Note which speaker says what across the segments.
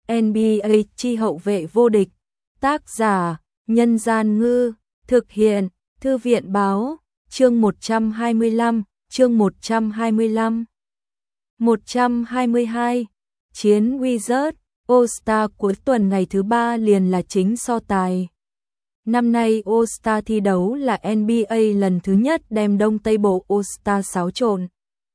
Speaker 1: NBA chi hậu vệ vô địch. Tác giả: Nhân Gian Ngư. Thực hiện: Thư viện Báo. Chương 125. Chương 125. 122. Chiến Wizards All-Star cuối tuần ngày thứ 3 liền là chính so tài. Năm nay All-Star thi đấu là NBA lần thứ nhất đem Đông Tây Bộ All-Star xáo trộn.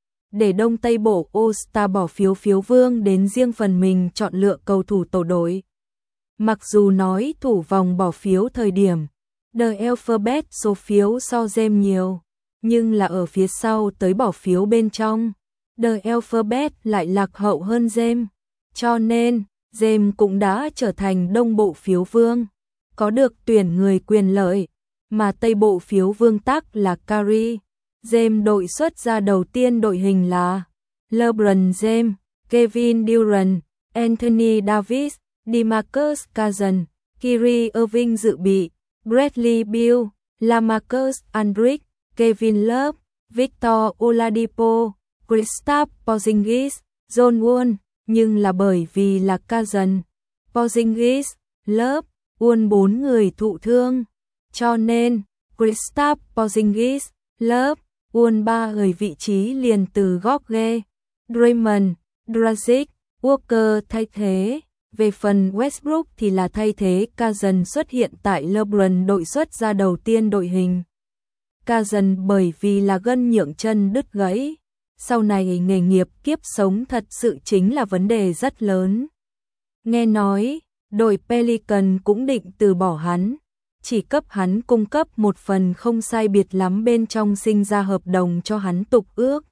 Speaker 1: Để Đông Tây Bộ All-Star bỏ phiếu vương đến riêng phần mình chọn lựa cầu thủ tổ đội. Mặc dù nói thủ vòng bỏ phiếu thời điểm The Alphabet số phiếu so James nhiều, nhưng là ở phía sau tới bỏ phiếu bên trong, The Alphabet lại lạc hậu hơn James, cho nên James cũng đã trở thành Đông Bộ phiếu vương, có được tuyển người quyền lợi, mà Tây Bộ phiếu vương tắc là Curry. James đội xuất ra đầu tiên đội hình là LeBron James, Kevin Durant, Anthony Davis, DeMarcus Cousins, Kyrie Irving dự bị, Bradley Beal, LaMarcus Aldridge, Kevin Love, Victor Oladipo, Kristaps Porzingis, John Wall, nhưng là bởi vì là Cousins, Porzingis, Love, Wall 4 người thụ thương, cho nên Kristaps Porzingis, Love, Wall 3 người vị trí liền từ Gorge, Draymond, Dragic, Walker thay thế. Về phần Westbrook thì là thay thế Cousins xuất hiện tại LeBron đội xuất ra đầu tiên đội hình. Cousins bởi vì là gân nhượng chân đứt gãy, sau này nghề nghiệp kiếp sống thật sự chính là vấn đề rất lớn. Nghe nói, đội Pelican cũng định từ bỏ hắn, chỉ cấp hắn cung cấp một phần không sai biệt lắm bên trong sinh ra hợp đồng cho hắn tục ước.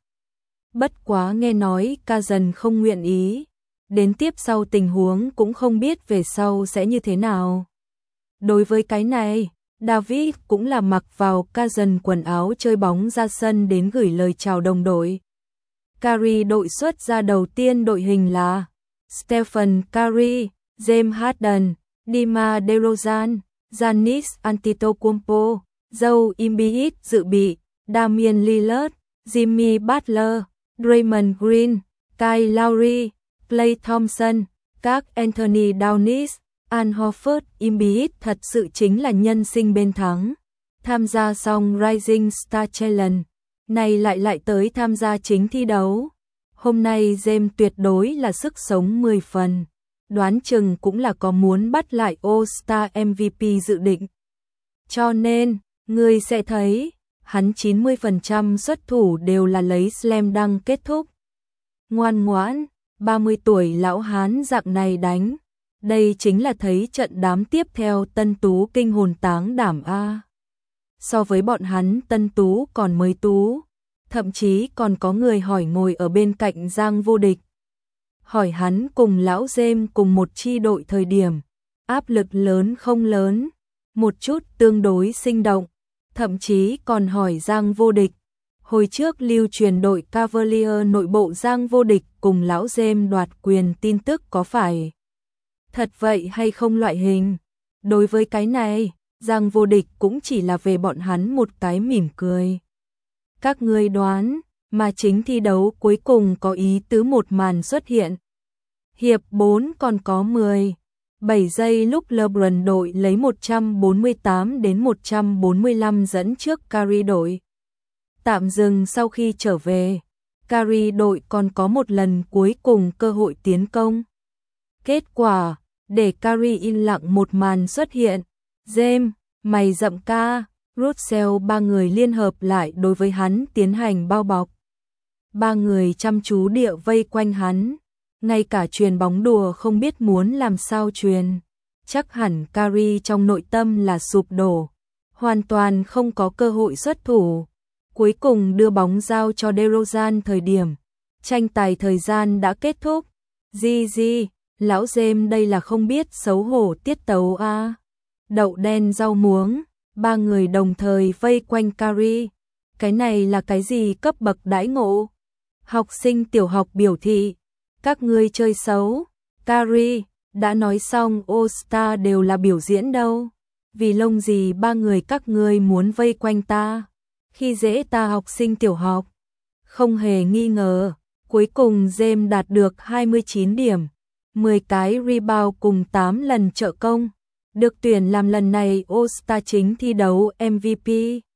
Speaker 1: Bất quá nghe nói Cousins không nguyện ý. Đến tiếp sau tình huống cũng không biết về sau sẽ như thế nào. Đối với cái này, David cũng là mặc vào Cousins quần áo chơi bóng ra sân đến gửi lời chào đồng đội. Curry đội xuất ra đầu tiên đội hình là Stephen Curry, James Harden, DeMar DeRozan, Giannis Antetokounmpo, Joel Embiid dự bị, Damian Lillard, Jimmy Butler, Draymond Green, Kyle Lowry, Klay Thompson, các Anthony Davis, Al Horford. Embiid thật sự chính là nhân sinh bên thắng. Tham gia xong Rising Star Challenge, này lại tới tham gia chính thi đấu. Hôm nay James tuyệt đối là sức sống 10 phần. Đoán chừng cũng là có muốn bắt lại All-Star MVP dự định. Cho nên, người sẽ thấy, hắn 90% xuất thủ đều là lấy slam dunk kết thúc. Ngoan ngoãn. 30 tuổi lão hán dạng này đánh, đây chính là thấy trận đám tiếp theo Tân Tú kinh hồn táng đảm a. So với bọn hắn Tân Tú còn mới tú, thậm chí còn có người hỏi ngồi ở bên cạnh Giang Vô Địch. Hỏi hắn cùng lão James cùng một chi đội thời điểm, áp lực lớn không lớn, một chút tương đối sinh động, thậm chí còn hỏi Giang Vô Địch. Hồi trước lưu truyền đội Cavalier nội bộ Giang Vô Địch cùng lão James đoạt quyền tin tức có phải thật vậy hay không loại hình. Đối với cái này, Giang Vô Địch cũng chỉ là về bọn hắn một cái mỉm cười. Các ngươi đoán, mà chính thi đấu cuối cùng có ý tứ một màn xuất hiện. Hiệp 4 còn có 7 giây lúc LeBron đội lấy 148 đến 145 dẫn trước Curry đội. Tạm dừng sau khi trở về, Curry đội còn có một lần cuối cùng cơ hội tiến công. Kết quả, để Curry im lặng một màn xuất hiện. James, mày dậm ca, Russell ba người liên hợp lại đối với hắn tiến hành bao bọc. Ba người chăm chú địa vây quanh hắn, ngay cả truyền bóng đùa không biết muốn làm sao truyền. Chắc hẳn Curry trong nội tâm là sụp đổ, hoàn toàn không có cơ hội xuất thủ. Cuối cùng đưa bóng giao cho DeRozan thời điểm tranh tài thời gian đã kết thúc. Lão James đây là không biết xấu hổ tiết tấu a. Đậu đen rau muống, ba người đồng thời vây quanh Curry. Cái này là cái gì cấp bậc đãi ngộ? Học sinh tiểu học biểu thị, các ngươi chơi xấu. Curry, đã nói xong All-Star đều là biểu diễn đâu. Vì lông gì ba người các ngươi muốn vây quanh ta? Khi dễ ta học sinh tiểu học. Không hề nghi ngờ, cuối cùng James đạt được 29 điểm. 10 cái rebound cùng 8 lần trợ công. Được tuyển làm lần này All-Star chính thi đấu MVP.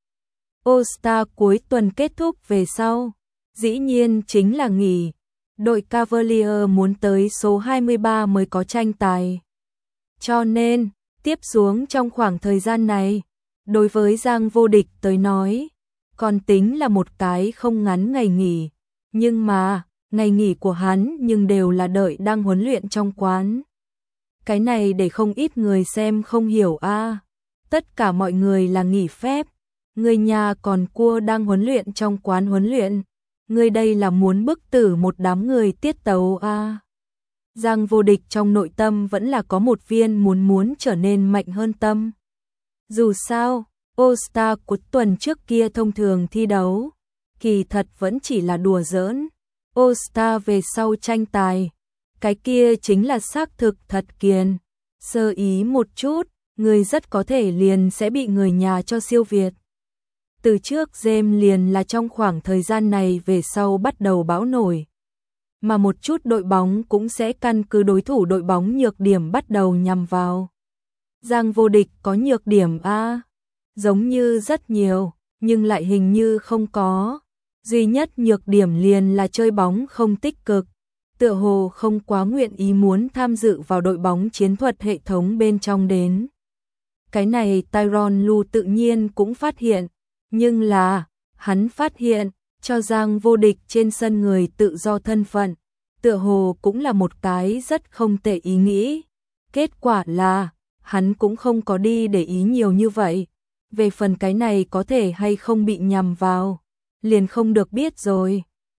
Speaker 1: All-Star cuối tuần kết thúc về sau, dĩ nhiên chính là nghỉ. Đội Cavaliers muốn tới số 23 mới có tranh tài. Cho nên, tiếp xuống trong khoảng thời gian này, đối với Giang Vô Địch tới nói, còn tính là một cái không ngắn ngày nghỉ. Nhưng mà, ngày nghỉ của hắn nhưng đều là đợi đang huấn luyện trong quán. Cái này để không ít người xem không hiểu a. Tất cả mọi người là nghỉ phép, người nhà còn cua đang huấn luyện trong quán huấn luyện. Người đây là muốn bức tử một đám người tiết tấu a. Giang Vô Địch trong nội tâm vẫn là có một viên muốn trở nên mạnh hơn tâm. Dù sao, All-Star của tuần trước kia thông thường thi đấu, kỳ thật vẫn chỉ là đùa giỡn. All-Star về sau tranh tài, cái kia chính là xác thực thật kiền. Sơ ý một chút, người rất có thể liền sẽ bị người nhà cho siêu việt. Từ trước James liền là trong khoảng thời gian này về sau bắt đầu bão nổi. Mà một chút đội bóng cũng sẽ căn cứ đối thủ đội bóng nhược điểm bắt đầu nhằm vào. Giang Vô Địch có nhược điểm a, giống như rất nhiều, nhưng lại hình như không có. Duy nhất nhược điểm liền là chơi bóng không tích cực, tựa hồ không quá nguyện ý muốn tham dự vào đội bóng chiến thuật hệ thống bên trong đến. Cái này Tyronn Lue tự nhiên cũng phát hiện, nhưng là, hắn phát hiện, cho Giang Vô Địch trên sân người tự do thân phận, tựa hồ cũng là một cái rất không tệ ý nghĩ. Kết quả là, hắn cũng không có đi để ý nhiều như vậy. Về phần cái này có thể hay không bị nhằm vào, liền không được biết rồi.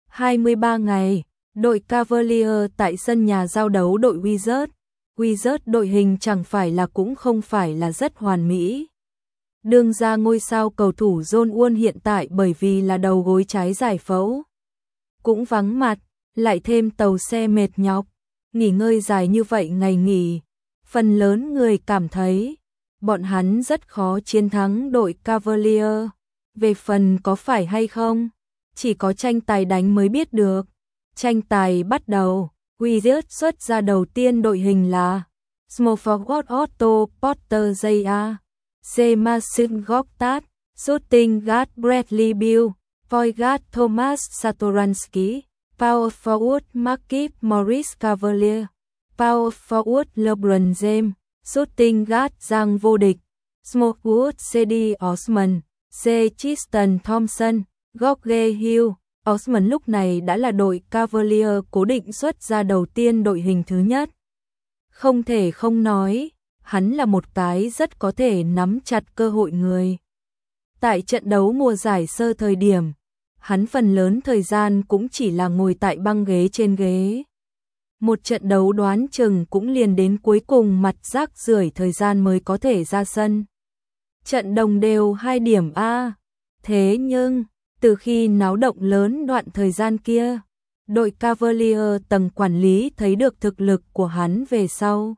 Speaker 1: 23 ngày, đội Cavaliers tại sân nhà giao đấu đội Wizards. Wizards đội hình chẳng phải là cũng không phải là rất hoàn mỹ. Đương ra ngôi sao cầu thủ John Wall hiện tại bởi vì là đầu gối trái giải phẫu, cũng vắng mặt, lại thêm tàu xe mệt nhọc, nghỉ ngơi dài như vậy ngày nghỉ. Phần lớn người cảm thấy, bọn hắn rất khó chiến thắng đội Cavaliers. Về phần có phải hay không, chỉ có tranh tài đánh mới biết được. Tranh tài bắt đầu, Wizards xuất ra đầu tiên đội hình là Small Forward Otto Porter Jr., C. Marcin Gortat, Shooting Guard Bradley Beal, Point Guard Thomas Satoransky, Power Forward Markieff Morris Cavalier, Power Forward LeBron James, Shooting Guard Giang Vô Địch, Small Forward C.D. Osman, C. Tristan Thompson, George Hill. Osman lúc này đã là đội Cavaliers cố định xuất ra đầu tiên đội hình thứ nhất. Không thể không nói, hắn là một cái rất có thể nắm chặt cơ hội người. Tại trận đấu mùa giải sơ thời điểm, hắn phần lớn thời gian cũng chỉ là ngồi tại băng ghế trên ghế. Một trận đấu đoán chừng cũng liền đến cuối cùng mặt rác rưởi thời gian mới có thể ra sân. Trận đồng đều 2 điểm a. Thế nhưng, từ khi náo động lớn đoạn thời gian kia, đội Cavaliers tầng quản lý thấy được thực lực của hắn về sau.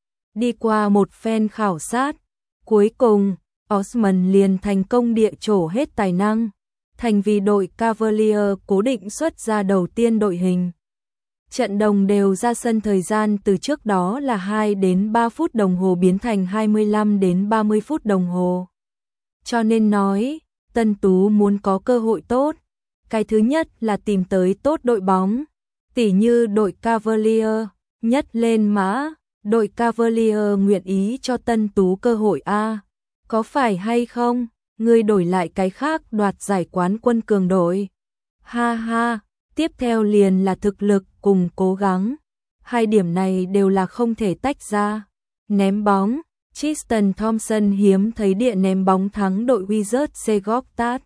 Speaker 1: Đi qua một phen khảo sát, cuối cùng, Osman liền thành công địa trổ hết tài năng, thành vì đội Cavaliers cố định xuất ra đầu tiên đội hình. Trận đồng đều ra sân thời gian từ trước đó là 2 đến 3 phút đồng hồ biến thành 25 đến 30 phút đồng hồ. Cho nên nói, Tân Tú muốn có cơ hội tốt, cái thứ nhất là tìm tới tốt đội bóng, tỉ như đội Cavaliers, nhất lên mã, đội Cavaliers nguyện ý cho Tân Tú cơ hội a. Có phải hay không, người đổi lại cái khác đoạt giải quán quân cường đội. Ha ha, tiếp theo liền là thực lực cùng cố gắng. Hai điểm này đều là không thể tách ra. Ném bóng, Tristan Thompson hiếm thấy địa ném bóng thắng đội Wizards C. Gortat.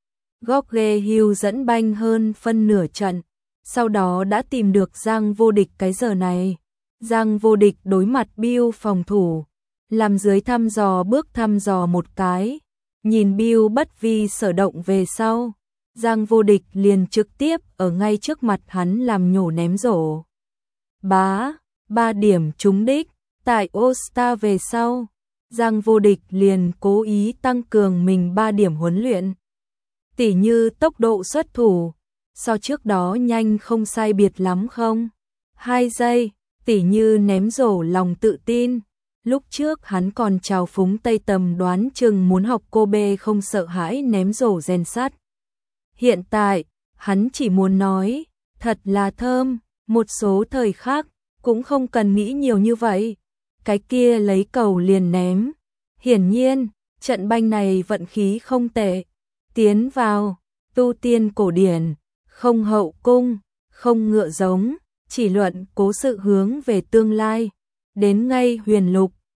Speaker 1: George Hill dẫn banh hơn phân nửa trận, sau đó đã tìm được Giang Vô Địch cái giờ này. Giang Vô Địch đối mặt Bill phòng thủ, làm dưới thăm dò bước thăm dò một cái, nhìn Bill bất vi sở động về sau. Giang Vô Địch liền trực tiếp ở ngay trước mặt hắn làm nhổ ném rổ. 3 điểm trúng đích, tại All-Star về sau, Giang Vô Địch liền cố ý tăng cường mình 3 điểm huấn luyện. Tỉ như tốc độ xuất thủ, so trước đó nhanh không sai biệt lắm không? 2 giây, Tỉ như ném rổ lòng tự tin. Lúc trước hắn còn trào phúng Tây Tầm đoán chừng muốn học cô bê không sợ hãi ném rổ rèn sắt. Hiện tại, hắn chỉ muốn nói, thật là thơm, một số thời khác, cũng không cần nghĩ nhiều như vậy. Cái kia lấy cầu liền ném. Hiển nhiên, trận banh này vận khí không tệ. Tiến vào, tu tiên cổ điển, không hậu cung, không ngựa giống, chỉ luận cố sự hướng về tương lai. Đến ngay huyền lục,